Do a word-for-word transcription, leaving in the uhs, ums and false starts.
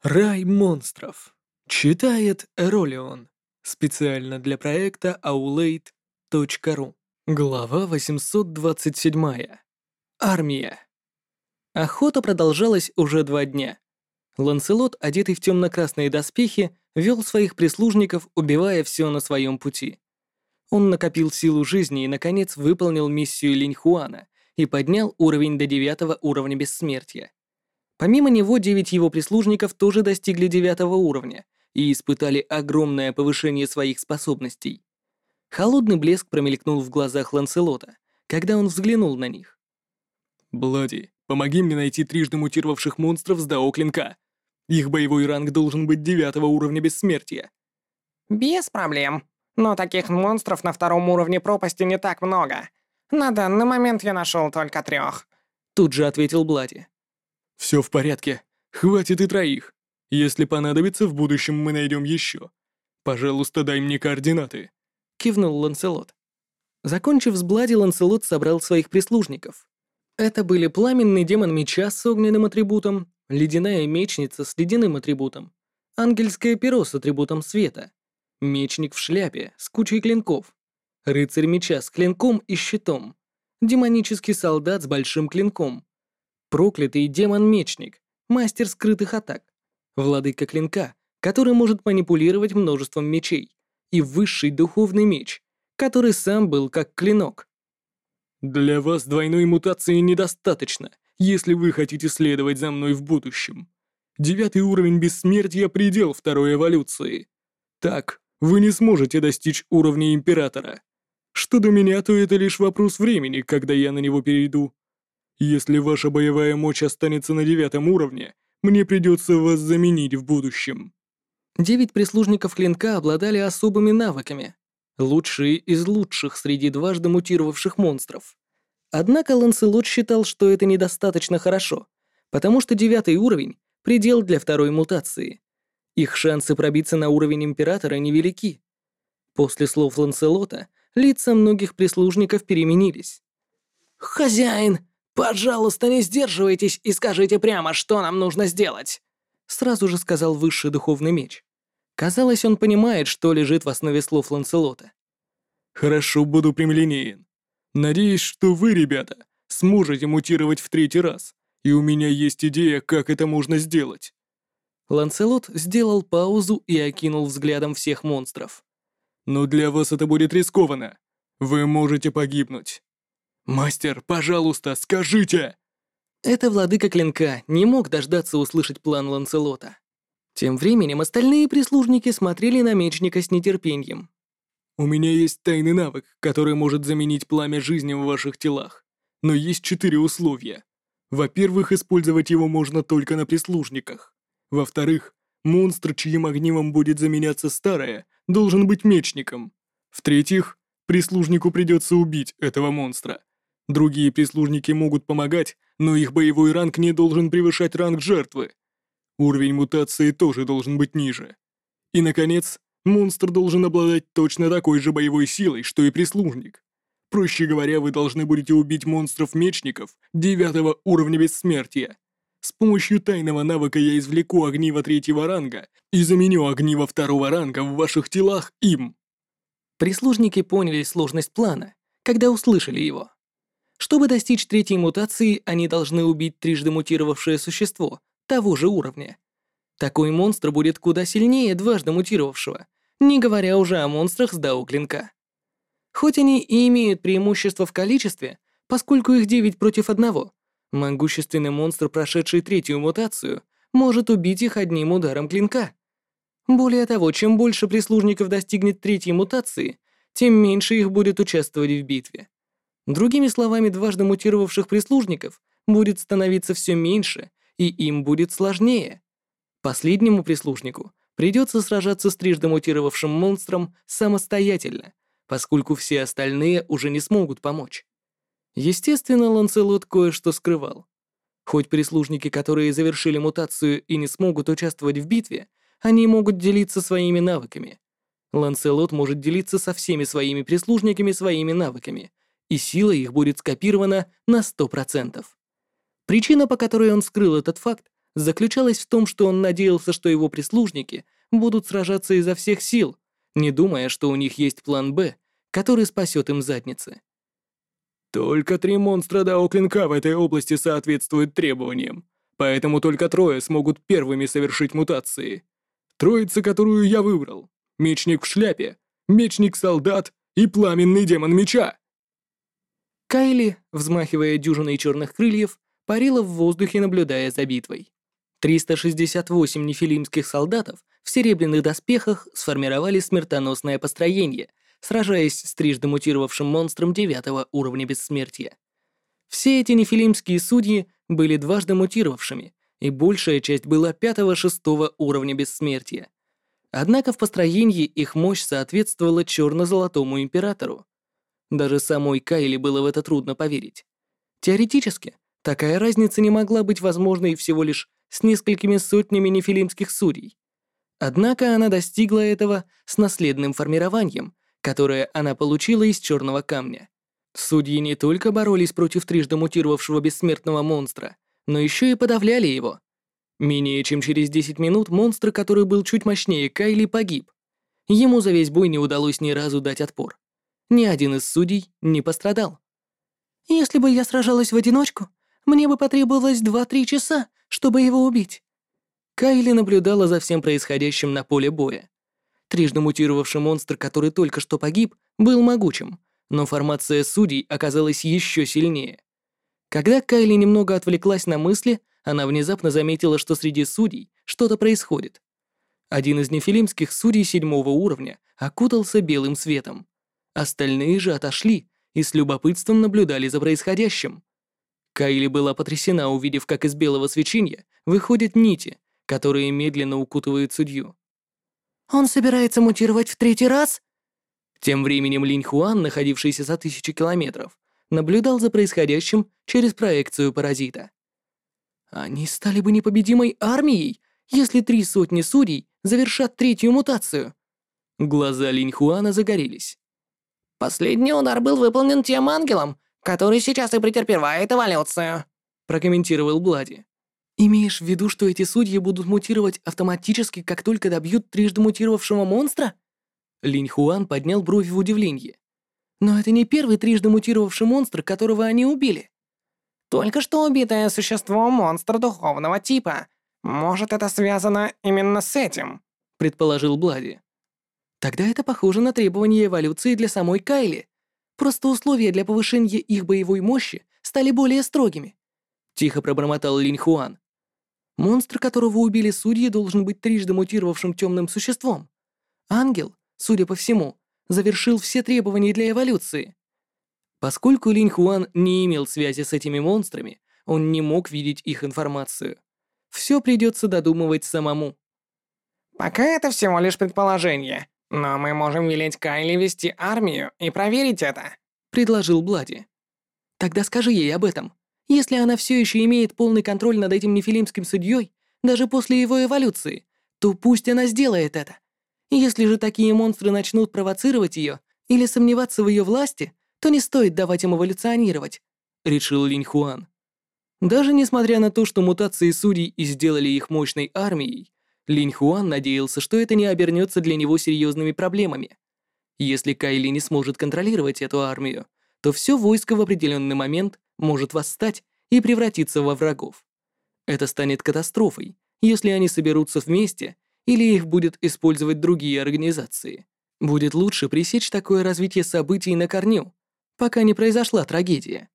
Рай монстров. Читает Эролион. Специально для проекта аулейт точка ру. Глава восемьсот двадцать семь. Армия. Охота продолжалась уже два дня. Ланселот, одетый в темно-красные доспехи, вел своих прислужников, убивая все на своем пути. Он накопил силу жизни и, наконец, выполнил миссию Линьхуана и поднял уровень до девятого уровня бессмертия. Помимо него, девять его прислужников тоже достигли девятого уровня и испытали огромное повышение своих способностей. Холодный блеск промелькнул в глазах Ланселота, когда он взглянул на них. «Блади, помоги мне найти трижды мутировавших монстров с Дао Клинка. Их боевой ранг должен быть девятого уровня бессмертия». «Без проблем. Но таких монстров на втором уровне пропасти не так много. На данный момент я нашел только трех», — тут же ответил Блади. «Все в порядке. Хватит и троих. Если понадобится, в будущем мы найдем еще. Пожалуйста, дай мне координаты», — кивнул Ланселот. Закончив с Блади, Ланселот собрал своих прислужников. Это были пламенный демон меча с огненным атрибутом, ледяная мечница с ледяным атрибутом, ангельское перо с атрибутом света, мечник в шляпе с кучей клинков, рыцарь меча с клинком и щитом, демонический солдат с большим клинком, проклятый демон-мечник, мастер скрытых атак, владыка клинка, который может манипулировать множеством мечей, и высший духовный меч, который сам был как клинок. «Для вас двойной мутации недостаточно, если вы хотите следовать за мной в будущем. Девятый уровень бессмертия — предел второй эволюции. Так, вы не сможете достичь уровня Императора. Что до меня, то это лишь вопрос времени, когда я на него перейду. Если ваша боевая мощь останется на девятом уровне, мне придется вас заменить в будущем». Девять прислужников клинка обладали особыми навыками, лучшие из лучших среди дважды мутировавших монстров. Однако Ланселот считал, что это недостаточно хорошо, потому что девятый уровень — предел для второй мутации. Их шансы пробиться на уровень Императора невелики. После слов Ланселота лица многих прислужников переменились. «Хозяин, пожалуйста, не сдерживайтесь и скажите прямо, что нам нужно сделать», — сразу же сказал высший духовный меч. Казалось, он понимает, что лежит в основе слов Ланселота. «Хорошо, буду прямолинеен. Надеюсь, что вы, ребята, сможете мутировать в третий раз, и у меня есть идея, как это можно сделать». Ланселот сделал паузу и окинул взглядом всех монстров. «Но для вас это будет рискованно. Вы можете погибнуть. Мастер, пожалуйста, скажите!» Это владыка клинка не мог дождаться услышать план Ланселота. Тем временем остальные прислужники смотрели на мечника с нетерпением. «У меня есть тайный навык, который может заменить пламя жизни в ваших телах. Но есть четыре условия. Во-первых, использовать его можно только на прислужниках. Во-вторых, монстр, чьим огнивом будет заменяться старое, должен быть мечником. В-третьих, прислужнику придется убить этого монстра. Другие прислужники могут помогать, но их боевой ранг не должен превышать ранг жертвы. Уровень мутации тоже должен быть ниже. И, наконец, монстр должен обладать точно такой же боевой силой, что и прислужник. Проще говоря, вы должны будете убить монстров-мечников девятого уровня бессмертия. С помощью тайного навыка я извлеку огниво третьего ранга и заменю огниво второго ранга в ваших телах им». Прислужники поняли сложность плана, когда услышали его. Чтобы достичь третьей мутации, они должны убить трижды мутировавшее существо того же уровня. Такой монстр будет куда сильнее дважды мутировавшего, не говоря уже о монстрах с Дао Клинка. Хоть они и имеют преимущество в количестве, поскольку их девять против одного, могущественный монстр, прошедший третью мутацию, может убить их одним ударом клинка. Более того, чем больше прислужников достигнет третьей мутации, тем меньше их будет участвовать в битве. Другими словами, дважды мутировавших прислужников будет становиться все меньше, и им будет сложнее. Последнему прислужнику придется сражаться с трижды мутировавшим монстром самостоятельно, поскольку все остальные уже не смогут помочь. Естественно, Ланселот кое-что скрывал. Хоть прислужники, которые завершили мутацию и не смогут участвовать в битве, они могут делиться своими навыками. Ланселот может делиться со всеми своими прислужниками своими навыками, и сила их будет скопирована на сто процентов. Причина, по которой он скрыл этот факт, заключалась в том, что он надеялся, что его прислужники будут сражаться изо всех сил, не думая, что у них есть план «Б», который спасет им задницы. Только три монстра Дао Клинка в этой области соответствуют требованиям, поэтому только трое смогут первыми совершить мутации. Троица, которую я выбрал. Мечник в шляпе, мечник-солдат и пламенный демон меча. Кайли, взмахивая дюжиной черных крыльев, парила в воздухе, наблюдая за битвой. триста шестьдесят восемь нефилимских солдатов в серебряных доспехах сформировали смертоносное построение, сражаясь с трижды мутировавшим монстром девятого уровня бессмертия. Все эти нефилимские судьи были дважды мутировавшими, и большая часть была пятого-шестого уровня бессмертия. Однако в построении их мощь соответствовала черно-золотому императору. Даже самой Кайли было в это трудно поверить. Теоретически, такая разница не могла быть возможной всего лишь с несколькими сотнями нефилимских судей. Однако она достигла этого с наследным формированием, которое она получила из черного камня. Судьи не только боролись против трижды мутировавшего бессмертного монстра, но еще и подавляли его. Менее чем через десять минут монстр, который был чуть мощнее Кайли, погиб. Ему за весь бой не удалось ни разу дать отпор. Ни один из судей не пострадал. «Если бы я сражалась в одиночку, мне бы потребовалось два-три часа, чтобы его убить». Кайли наблюдала за всем происходящим на поле боя. Трижды мутировавший монстр, который только что погиб, был могучим, но формация судей оказалась еще сильнее. Когда Кайли немного отвлеклась на мысли, она внезапно заметила, что среди судей что-то происходит. Один из нефилимских судей седьмого уровня окутался белым светом. Остальные же отошли и с любопытством наблюдали за происходящим. Кайли была потрясена, увидев, как из белого свечения выходят нити, которые медленно укутывают судью. «Он собирается мутировать в третий раз?» Тем временем Линь Хуан, находившийся за тысячи километров, наблюдал за происходящим через проекцию паразита. Они стали бы непобедимой армией, если три сотни судей завершат третью мутацию. Глаза Линь Хуана загорелись. «Последний удар был выполнен тем ангелом, который сейчас и претерпевает эволюцию», прокомментировал Блади. «Имеешь в виду, что эти судьи будут мутировать автоматически, как только добьют трижды мутировавшего монстра?» Линь Хуан поднял бровь в удивлении. «Но это не первый трижды мутировавший монстр, которого они убили». «Только что убитое существо монстр духовного типа. Может, это связано именно с этим?» предположил Блади. «Тогда это похоже на требования эволюции для самой Кайли. Просто условия для повышения их боевой мощи стали более строгими», тихо пробормотал Линь Хуан. «Монстр, которого убили судьи, должен быть трижды мутировавшим темным существом. Ангел, судя по всему, завершил все требования для эволюции». Поскольку Линь Хуан не имел связи с этими монстрами, он не мог видеть их информацию. Все придется додумывать самому. «Пока это всего лишь предположение, но мы можем велеть Кайли вести армию и проверить это», предложил Блади. «Тогда скажи ей об этом. Если она все еще имеет полный контроль над этим нефилимским судьей, даже после его эволюции, то пусть она сделает это. Если же такие монстры начнут провоцировать ее или сомневаться в ее власти, то не стоит давать им эволюционировать», решил Линь Хуан. Даже несмотря на то, что мутации судей и сделали их мощной армией, Линь Хуан надеялся, что это не обернется для него серьезными проблемами. Если Кайли не сможет контролировать эту армию, то все войско в определенный момент может восстать и превратиться во врагов. Это станет катастрофой, если они соберутся вместе или их будут использовать другие организации. Будет лучше пресечь такое развитие событий на корню, пока не произошла трагедия.